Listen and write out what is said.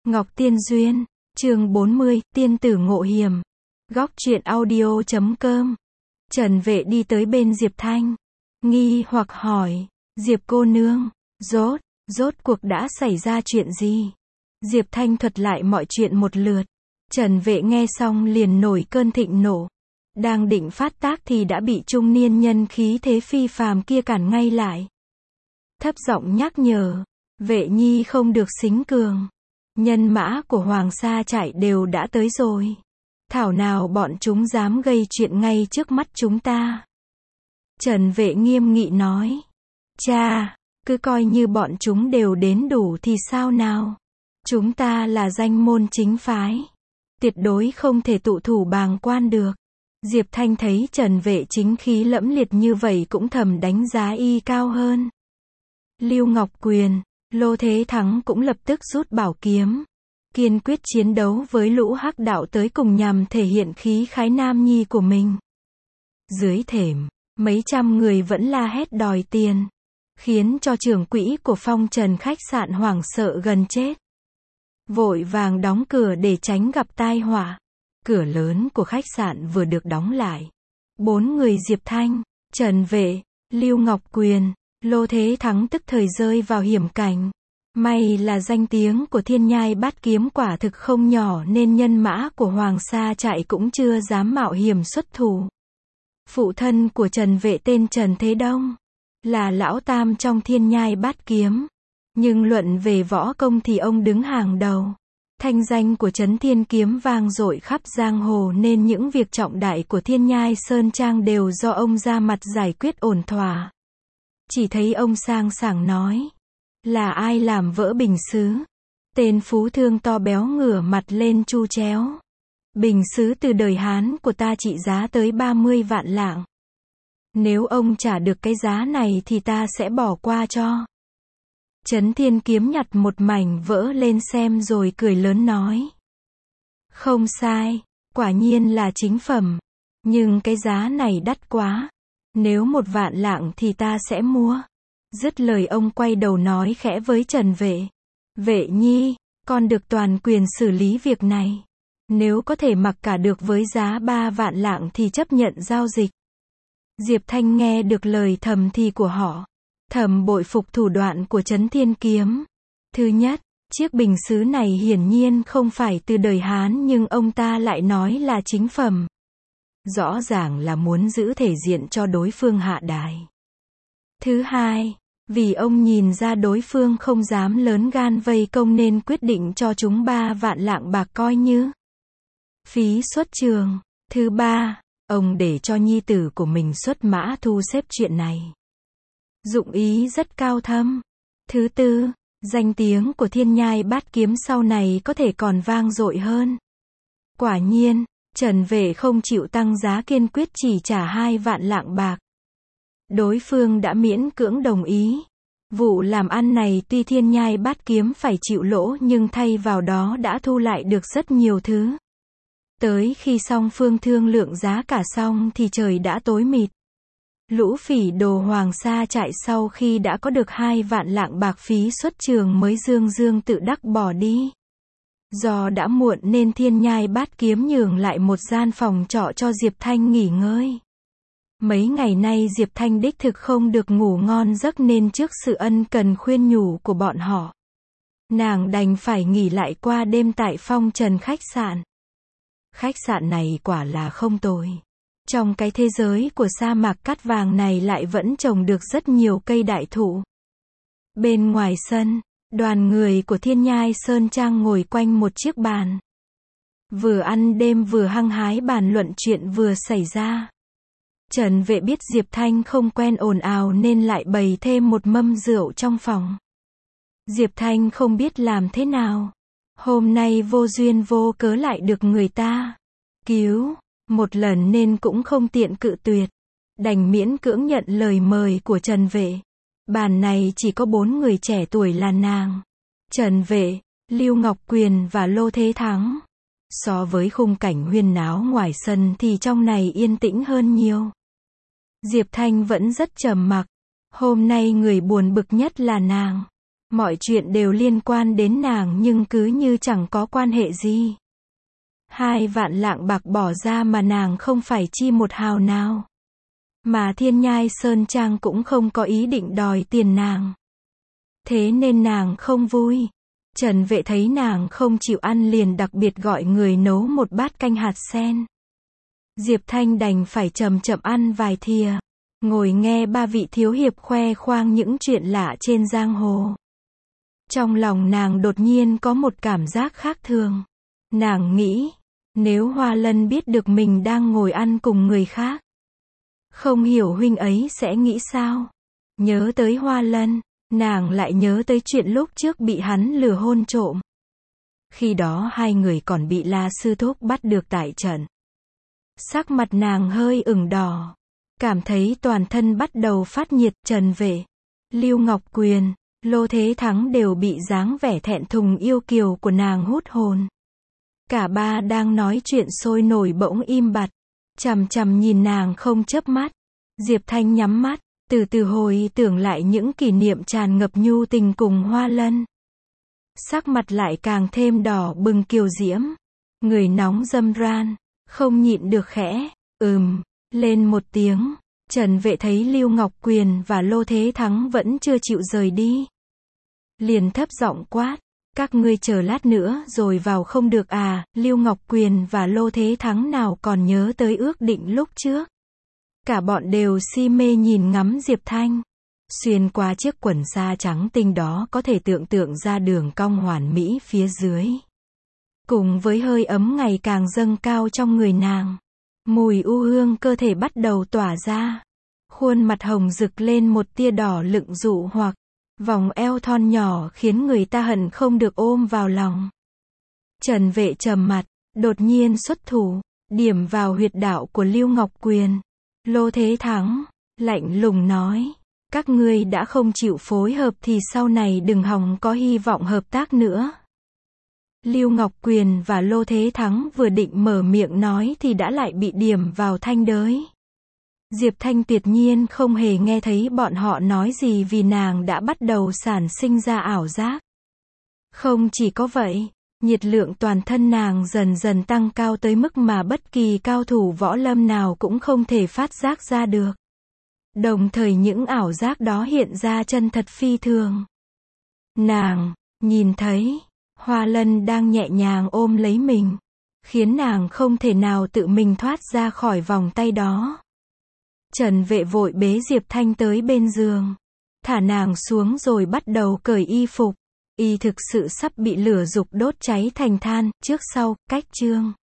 Ngọc Tiên Duyên, chương 40, Tiên tử ngộ hiểm. Góc truyện audio.com. Trần Vệ đi tới bên Diệp Thanh, nghi hoặc hỏi, Diệp cô nương, rốt cuộc đã xảy ra chuyện gì? Diệp Thanh thuật lại mọi chuyện một lượt. Trần Vệ nghe xong liền nổi cơn thịnh nộ. Đang định phát tác thì đã bị trung niên nhân khí thế phi phàm kia cản ngay lại. Thấp giọng nhắc nhở, Vệ nhi không được xính cường. Nhân mã của Hoàng Sa Trại đều đã tới rồi. Thảo nào bọn chúng dám gây chuyện ngay trước mắt chúng ta. Trần Vệ nghiêm nghị nói. Cha, cứ coi như bọn chúng đều đến đủ thì sao nào. Chúng ta là danh môn chính phái. Tuyệt đối không thể tụ thủ bàng quan được. Diệp Thanh thấy Trần Vệ chính khí lẫm liệt như vậy cũng thầm đánh giá y cao hơn. Lưu Ngọc Quyền, Lô Thế Thắng cũng lập tức rút bảo kiếm. Kiên quyết chiến đấu với lũ hắc đạo tới cùng nhằm thể hiện khí khái nam nhi của mình. Dưới thềm, mấy trăm người vẫn la hét đòi tiền. Khiến cho trưởng quỹ của Phong Trần khách sạn hoảng sợ gần chết. Vội vàng đóng cửa để tránh gặp tai họa. Cửa lớn của khách sạn vừa được đóng lại. 4 người Diệp Thanh, Trần Vệ, Lưu Ngọc Quyền, Lô Thế Thắng tức thời rơi vào hiểm cảnh. May là danh tiếng của Thiên Nhai Bát Kiếm quả thực không nhỏ nên nhân mã của Hoàng Sa Trại cũng chưa dám mạo hiểm xuất thủ. Phụ thân của Trần Vệ tên Trần Thế Đông, là lão tam trong Thiên Nhai Bát Kiếm. Nhưng luận về võ công thì ông đứng hàng đầu. Thanh danh của Trấn Thiên Kiếm vang dội khắp giang hồ nên những việc trọng đại của Thiên Nhai Sơn Trang đều do ông ra mặt giải quyết ổn thỏa. Chỉ thấy ông sang sảng nói. Là ai làm vỡ bình sứ? Tên phú thương to béo ngửa mặt lên chu chéo. Bình sứ từ đời Hán của ta trị giá tới 30 vạn lạng. Nếu ông trả được cái giá này thì ta sẽ bỏ qua cho. Trấn Thiên Kiếm nhặt một mảnh vỡ lên xem rồi cười lớn nói. Không sai, quả nhiên là chính phẩm. Nhưng cái giá này đắt quá. Nếu 1 vạn lạng thì ta sẽ mua. Dứt lời ông quay đầu nói khẽ với Trần Vệ. Vệ nhi, con được toàn quyền xử lý việc này. Nếu có thể mặc cả được với giá 3 vạn lạng thì chấp nhận giao dịch. Diệp Thanh nghe được lời thầm thì của họ. Thầm bội phục thủ đoạn của Trấn Thiên Kiếm. Thứ nhất, chiếc bình sứ này hiển nhiên không phải từ đời Hán nhưng ông ta lại nói là chính phẩm. Rõ ràng là muốn giữ thể diện cho đối phương hạ đài. Thứ hai, vì ông nhìn ra đối phương không dám lớn gan vây công nên quyết định cho chúng 3 vạn lạng bạc coi như phí xuất trường. Thứ ba, ông để cho nhi tử của mình xuất mã thu xếp chuyện này. Dụng ý rất cao thâm. Thứ tư, danh tiếng của Thiên Nhai Bát Kiếm sau này có thể còn vang dội hơn. Quả nhiên, Trần Vệ không chịu tăng giá, kiên quyết chỉ trả 2 vạn lạng bạc. Đối phương đã miễn cưỡng đồng ý. Vụ làm ăn này tuy Thiên Nhai Bát Kiếm phải chịu lỗ nhưng thay vào đó đã thu lại được rất nhiều thứ. Tới khi song phương thương lượng giá cả xong thì trời đã tối mịt. Lũ phỉ đồ Hoàng Sa Trại sau khi đã có được 2 vạn lạng bạc phí xuất trường mới dương tự đắc bỏ đi. Do đã muộn nên Thiên Nhai Bát Kiếm nhường lại một gian phòng trọ cho Diệp Thanh nghỉ ngơi. Mấy ngày nay Diệp Thanh đích thực không được ngủ ngon giấc nên trước sự ân cần khuyên nhủ của bọn họ, nàng đành phải nghỉ lại qua đêm tại Phong Trần khách sạn. Khách sạn này quả là không tồi. Trong cái thế giới của sa mạc cát vàng này lại vẫn trồng được rất nhiều cây đại thụ. Bên ngoài sân, đoàn người của Thiên Nhai Sơn Trang ngồi quanh một chiếc bàn. Vừa ăn đêm vừa hăng hái bàn luận chuyện vừa xảy ra. Trần Vệ biết Diệp Thanh không quen ồn ào nên lại bày thêm một mâm rượu trong phòng. Diệp Thanh không biết làm thế nào. Hôm nay vô duyên vô cớ lại được người ta cứu một lần nên cũng không tiện cự tuyệt. Đành miễn cưỡng nhận lời mời của Trần Vệ. Bàn này chỉ có 4 người trẻ tuổi là nàng, Trần Vệ, Lưu Ngọc Quyền và Lô Thế Thắng. So với khung cảnh huyên náo ngoài sân thì trong này yên tĩnh hơn nhiều. Diệp Thanh vẫn rất trầm mặc. Hôm nay người buồn bực nhất là nàng. Mọi chuyện đều liên quan đến nàng nhưng cứ như chẳng có quan hệ gì. 2 vạn lạng bạc bỏ ra mà nàng không phải chi một hào nào. Mà Thiên Nhai Sơn Trang cũng không có ý định đòi tiền nàng. Thế nên nàng không vui. Trần Vệ thấy nàng không chịu ăn liền đặc biệt gọi người nấu một bát canh hạt sen. Diệp Thanh đành phải chậm chậm ăn vài thìa, ngồi nghe 3 vị thiếu hiệp khoe khoang những chuyện lạ trên giang hồ. Trong lòng nàng đột nhiên có một cảm giác khác thường. Nàng nghĩ, nếu Hoa Lân biết được mình đang ngồi ăn cùng người khác, không hiểu huynh ấy sẽ nghĩ sao. Nhớ tới Hoa Lân, nàng lại nhớ tới chuyện lúc trước bị hắn lừa hôn trộm. Khi đó 2 người còn bị La Sư Thúc bắt được tại trận. Sắc mặt nàng hơi ửng đỏ, cảm thấy toàn thân bắt đầu phát nhiệt. Trần Vệ, Lưu Ngọc Quyền, Lô Thế Thắng đều bị dáng vẻ thẹn thùng yêu kiều của nàng hút hồn. Cả 3 đang nói chuyện sôi nổi bỗng im bặt, chằm chằm nhìn nàng không chớp mắt. Diệp Thanh nhắm mắt, từ từ hồi tưởng lại những kỷ niệm tràn ngập nhu tình cùng Hoa Lân. Sắc mặt lại càng thêm đỏ bừng kiều diễm, người nóng râm ran, không nhịn được khẽ, lên một tiếng. Trần Vệ thấy Lưu Ngọc Quyền và Lô Thế Thắng vẫn chưa chịu rời đi, liền thấp giọng quát, các ngươi chờ lát nữa rồi vào không được à? Lưu Ngọc Quyền và Lô Thế Thắng nào còn nhớ tới ước định lúc trước. Cả bọn đều si mê nhìn ngắm Diệp Thanh. Xuyên qua chiếc quần sa trắng tinh đó có thể tưởng tượng ra đường cong hoàn mỹ phía dưới. Cùng với hơi ấm ngày càng dâng cao trong người nàng. Mùi u hương cơ thể bắt đầu tỏa ra. Khuôn mặt hồng rực lên một tia đỏ lựng dụ hoặc. Vòng eo thon nhỏ khiến người ta hận không được ôm vào lòng. Trần Vệ trầm mặt, đột nhiên xuất thủ, điểm vào huyệt đạo của Lưu Ngọc Quyền. Lô Thế Thắng, lạnh lùng nói, các ngươi đã không chịu phối hợp thì sau này đừng hòng có hy vọng hợp tác nữa. Lưu Ngọc Quyền và Lô Thế Thắng vừa định mở miệng nói thì đã lại bị điểm vào thanh đới. Diệp Thanh tuyệt nhiên không hề nghe thấy bọn họ nói gì vì nàng đã bắt đầu sản sinh ra ảo giác. Không chỉ có vậy, nhiệt lượng toàn thân nàng dần dần tăng cao tới mức mà bất kỳ cao thủ võ lâm nào cũng không thể phát giác ra được. Đồng thời những ảo giác đó hiện ra chân thật phi thường. Nàng nhìn thấy Hoa Lân đang nhẹ nhàng ôm lấy mình, khiến nàng không thể nào tự mình thoát ra khỏi vòng tay đó. Trần Vệ vội bế Diệp Thanh tới bên giường, thả nàng xuống rồi bắt đầu cởi y phục. Y thực sự sắp bị lửa dục đốt cháy thành than. Trước sau, cách chương.